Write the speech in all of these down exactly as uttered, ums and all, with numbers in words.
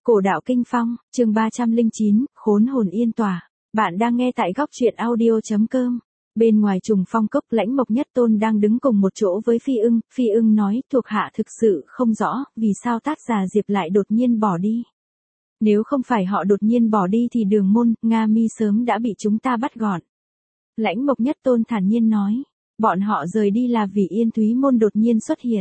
Cổ đạo kinh phong, chương ba trăm lẻ chín, khốn hồn yên tỏa. Bạn đang nghe tại góc truyện audio chấm com. Bên ngoài trùng phong cốc, Lãnh Mộc Nhất Tôn đang đứng cùng một chỗ với Phi Ưng. Phi Ưng nói, thuộc hạ thực sự không rõ, vì sao Tát Già Diệp lại đột nhiên bỏ đi. Nếu không phải họ đột nhiên bỏ đi thì Đường Môn, Nga Mi sớm đã bị chúng ta bắt gọn. Lãnh Mộc Nhất Tôn thản nhiên nói, bọn họ rời đi là vì Yên Thúy Môn đột nhiên xuất hiện.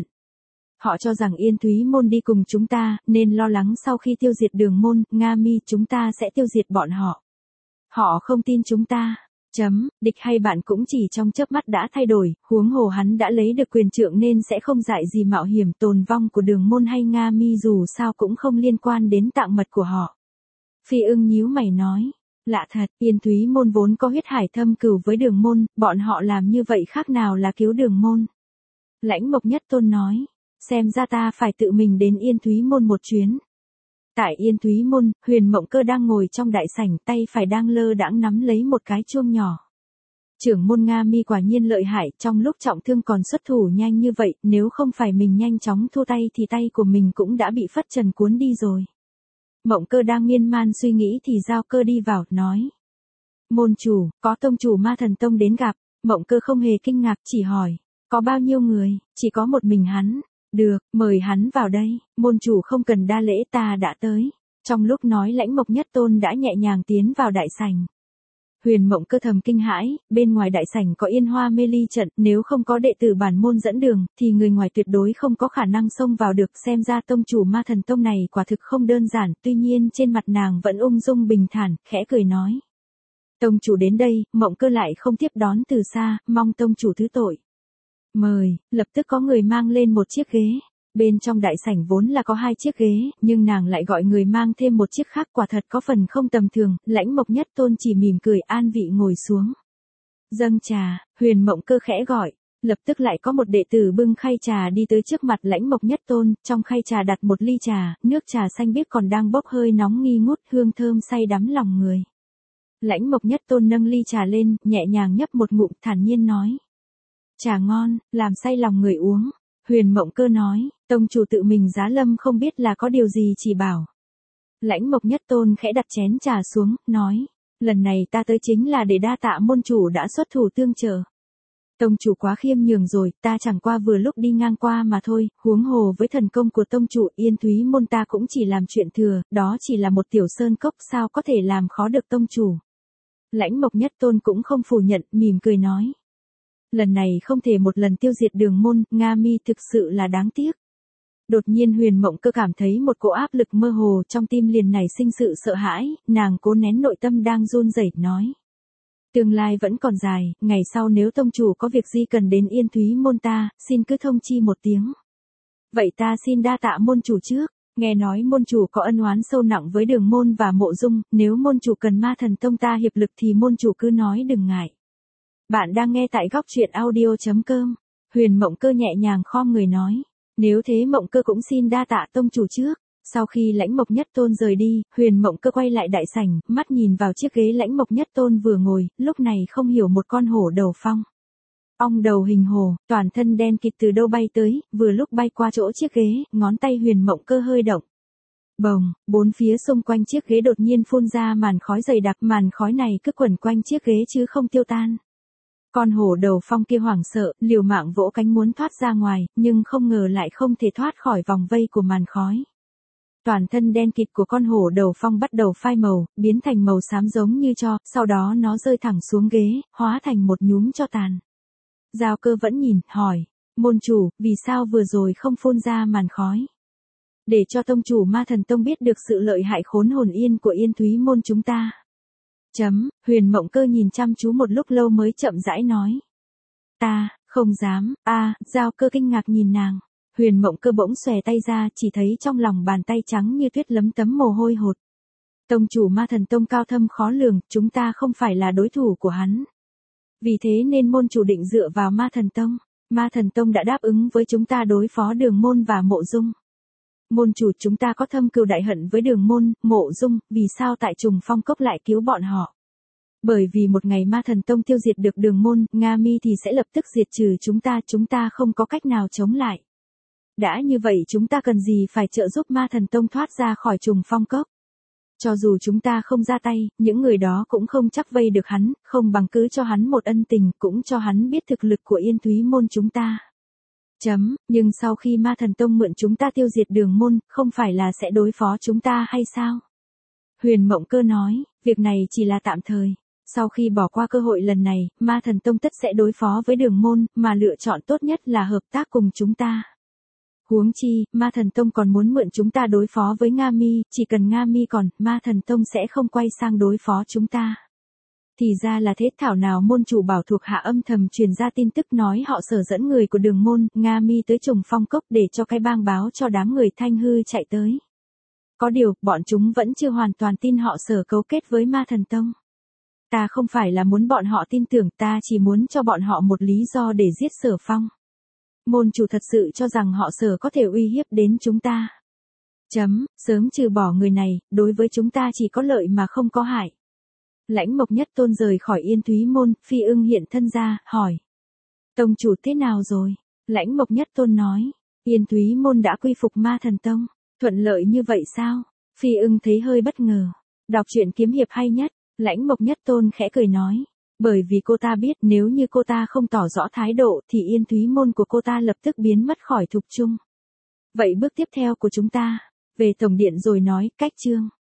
Họ cho rằng Yên Thúy Môn đi cùng chúng ta, nên lo lắng sau khi tiêu diệt Đường Môn, Nga Mi chúng ta sẽ tiêu diệt bọn họ. Họ không tin chúng ta. Chấm, địch hay bạn cũng chỉ trong chớp mắt đã thay đổi, huống hồ hắn đã lấy được quyền trượng nên sẽ không dại gì mạo hiểm tồn vong của Đường Môn hay Nga Mi, dù sao cũng không liên quan đến tạng mật của họ. Phi Ưng nhíu mày nói, lạ thật, Yên Thúy Môn vốn có huyết hải thâm cừu với Đường Môn, bọn họ làm như vậy khác nào là cứu Đường Môn. Lãnh Mộc Nhất Tôn nói, xem ra ta phải tự mình đến Yên Thúy Môn một chuyến. Tại Yên Thúy Môn, Huyền Mộng Cơ đang ngồi trong đại sảnh, tay phải đang lơ đãng nắm lấy một cái chuông nhỏ. Trưởng môn Nga Mi quả nhiên lợi hại, trong lúc trọng thương còn xuất thủ nhanh như vậy, nếu không phải mình nhanh chóng thua tay thì tay của mình cũng đã bị phất trần cuốn đi rồi. Mộng Cơ đang miên man suy nghĩ thì Giao Cơ đi vào, nói. Môn chủ, có tông chủ Ma Thần Tông đến gặp. Mộng Cơ không hề kinh ngạc, chỉ hỏi, có bao nhiêu người? Chỉ có một mình hắn. Được, mời hắn vào đây, môn chủ không cần đa lễ, ta đã tới. Trong lúc nói, Lãnh Mộc Nhất Tôn đã nhẹ nhàng tiến vào đại sảnh. Huyền Mộng Cơ thầm kinh hãi, bên ngoài đại sảnh có Yên Hoa Mê Ly trận, nếu không có đệ tử bản môn dẫn đường, thì người ngoài tuyệt đối không có khả năng xông vào được. Xem ra tông chủ Ma Thần Tông này quả thực không đơn giản, tuy nhiên trên mặt nàng vẫn ung dung bình thản, khẽ cười nói. Tông chủ đến đây, Mộng Cơ lại không tiếp đón từ xa, mong tông chủ thứ tội. Mời, lập tức có người mang lên một chiếc ghế. Bên trong đại sảnh vốn là có hai chiếc ghế, nhưng nàng lại gọi người mang thêm một chiếc khác, quả thật có phần không tầm thường. Lãnh Mộc Nhất Tôn chỉ mỉm cười an vị ngồi xuống. Dâng trà, Huyền Mộng Cơ khẽ gọi. Lập tức lại có một đệ tử bưng khay trà đi tới trước mặt Lãnh Mộc Nhất Tôn, trong khay trà đặt một ly trà, nước trà xanh biếc còn đang bốc hơi nóng nghi ngút, hương thơm say đắm lòng người. Lãnh Mộc Nhất Tôn nâng ly trà lên, nhẹ nhàng nhấp một ngụm, thản nhiên nói. Trà ngon, làm say lòng người uống. Huyền Mộng Cơ nói, tông chủ tự mình giá lâm không biết là có điều gì chỉ bảo. Lãnh Mộc Nhất Tôn khẽ đặt chén trà xuống, nói, lần này ta tới chính là để đa tạ môn chủ đã xuất thủ tương trợ. Tông chủ quá khiêm nhường rồi, ta chẳng qua vừa lúc đi ngang qua mà thôi, huống hồ với thần công của tông chủ Yên Thúy Môn ta cũng chỉ làm chuyện thừa, đó chỉ là một tiểu sơn cốc, sao có thể làm khó được tông chủ. Lãnh Mộc Nhất Tôn cũng không phủ nhận, mỉm cười nói. Lần này không thể một lần tiêu diệt Đường Môn, Nga Mi thực sự là đáng tiếc. Đột nhiên Huyền Mộng Cơ cảm thấy một cỗ áp lực mơ hồ trong tim, liền nảy sinh sự sợ hãi, nàng cố nén nội tâm đang run rẩy, nói. Tương lai vẫn còn dài, ngày sau nếu tông chủ có việc gì cần đến Yên Thúy Môn ta, xin cứ thông chi một tiếng. Vậy ta xin đa tạ môn chủ trước, nghe nói môn chủ có ân oán sâu nặng với Đường Môn và Mộ Dung, nếu môn chủ cần Ma Thần Tông ta hiệp lực thì môn chủ cứ nói đừng ngại. Bạn đang nghe tại góc truyện audio chấm com. Huyền Mộng Cơ nhẹ nhàng khom người nói. Nếu thế Mộng Cơ cũng xin đa tạ tông chủ trước. Sau khi Lãnh Mộc Nhất Tôn rời đi, Huyền Mộng Cơ quay lại đại sảnh, mắt nhìn vào chiếc ghế Lãnh Mộc Nhất Tôn vừa ngồi, lúc này không hiểu một con hổ đầu phong. Ong đầu hình hổ, toàn thân đen kịt từ đâu bay tới, vừa lúc bay qua chỗ chiếc ghế, ngón tay Huyền Mộng Cơ hơi động. Bồng, bốn phía xung quanh chiếc ghế đột nhiên phun ra màn khói dày đặc, màn khói này cứ quẩn quanh chiếc ghế chứ không tiêu tan. Con hổ đầu phong kia hoảng sợ, liều mạng vỗ cánh muốn thoát ra ngoài, nhưng không ngờ lại không thể thoát khỏi vòng vây của màn khói. Toàn thân đen kịt của con hổ đầu phong bắt đầu phai màu, biến thành màu xám giống như tro, sau đó nó rơi thẳng xuống ghế, hóa thành một nhúm tro tàn. Giao Cơ vẫn nhìn, hỏi, môn chủ, vì sao vừa rồi không phun ra màn khói? Để cho tông chủ Ma Thần Tông biết được sự lợi hại khốn hồn yên của Yên Thúy Môn chúng ta. Chấm, Huyền Mộng Cơ nhìn chăm chú một lúc lâu mới chậm rãi nói. Ta, không dám, a à, Giao Cơ kinh ngạc nhìn nàng. Huyền Mộng Cơ bỗng xòe tay ra, chỉ thấy trong lòng bàn tay trắng như tuyết lấm tấm mồ hôi hột. Tông chủ Ma Thần Tông cao thâm khó lường, chúng ta không phải là đối thủ của hắn. Vì thế nên môn chủ định dựa vào Ma Thần Tông. Ma Thần Tông đã đáp ứng với chúng ta đối phó Đường Môn và Mộ Dung. Môn chủ, chúng ta có thâm cừu đại hận với Đường Môn, Mộ Dung, vì sao tại trùng phong cốc lại cứu bọn họ? Bởi vì một ngày Ma Thần Tông tiêu diệt được Đường Môn, Nga Mi thì sẽ lập tức diệt trừ chúng ta, chúng ta không có cách nào chống lại. Đã như vậy chúng ta cần gì phải trợ giúp Ma Thần Tông thoát ra khỏi trùng phong cốc. Cho dù chúng ta không ra tay, những người đó cũng không chắc vây được hắn, không bằng cứ cho hắn một ân tình, cũng cho hắn biết thực lực của Yên Thúy Môn chúng ta. Chấm, nhưng sau khi Ma Thần Tông mượn chúng ta tiêu diệt Đường Môn, không phải là sẽ đối phó chúng ta hay sao? Huyền Mộng Cơ nói, việc này chỉ là tạm thời. Sau khi bỏ qua cơ hội lần này, Ma Thần Tông tất sẽ đối phó với Đường Môn, mà lựa chọn tốt nhất là hợp tác cùng chúng ta. Huống chi, Ma Thần Tông còn muốn mượn chúng ta đối phó với Nga Mi, chỉ cần Nga Mi còn, Ma Thần Tông sẽ không quay sang đối phó chúng ta. Thì ra là thế, thảo nào môn chủ bảo thuộc hạ âm thầm truyền ra tin tức nói họ Sở dẫn người của Đường Môn, Nga Mi tới trùng phong cốc để cho cái bang báo cho đám người Thanh Hư chạy tới. Có điều, bọn chúng vẫn chưa hoàn toàn tin họ Sở cấu kết với Ma Thần Tông. Ta không phải là muốn bọn họ tin tưởng, ta chỉ muốn cho bọn họ một lý do để giết Sở Phong. Môn chủ thật sự cho rằng họ Sở có thể uy hiếp đến chúng ta. Chấm, sớm trừ bỏ người này, đối với chúng ta chỉ có lợi mà không có hại. Lãnh Mộc Nhất Tôn rời khỏi Yên Thúy Môn, Phi Ưng hiện thân ra, hỏi. Tông chủ thế nào rồi? Lãnh Mộc Nhất Tôn nói, Yên Thúy Môn đã quy phục Ma Thần Tông. Thuận lợi như vậy sao? Phi Ưng thấy hơi bất ngờ. Đọc truyện kiếm hiệp hay nhất. Lãnh Mộc Nhất Tôn khẽ cười nói. Bởi vì cô ta biết nếu như cô ta không tỏ rõ thái độ thì Yên Thúy Môn của cô ta lập tức biến mất khỏi thục chung. Vậy bước tiếp theo của chúng ta, về tổng điện rồi nói, cách chương.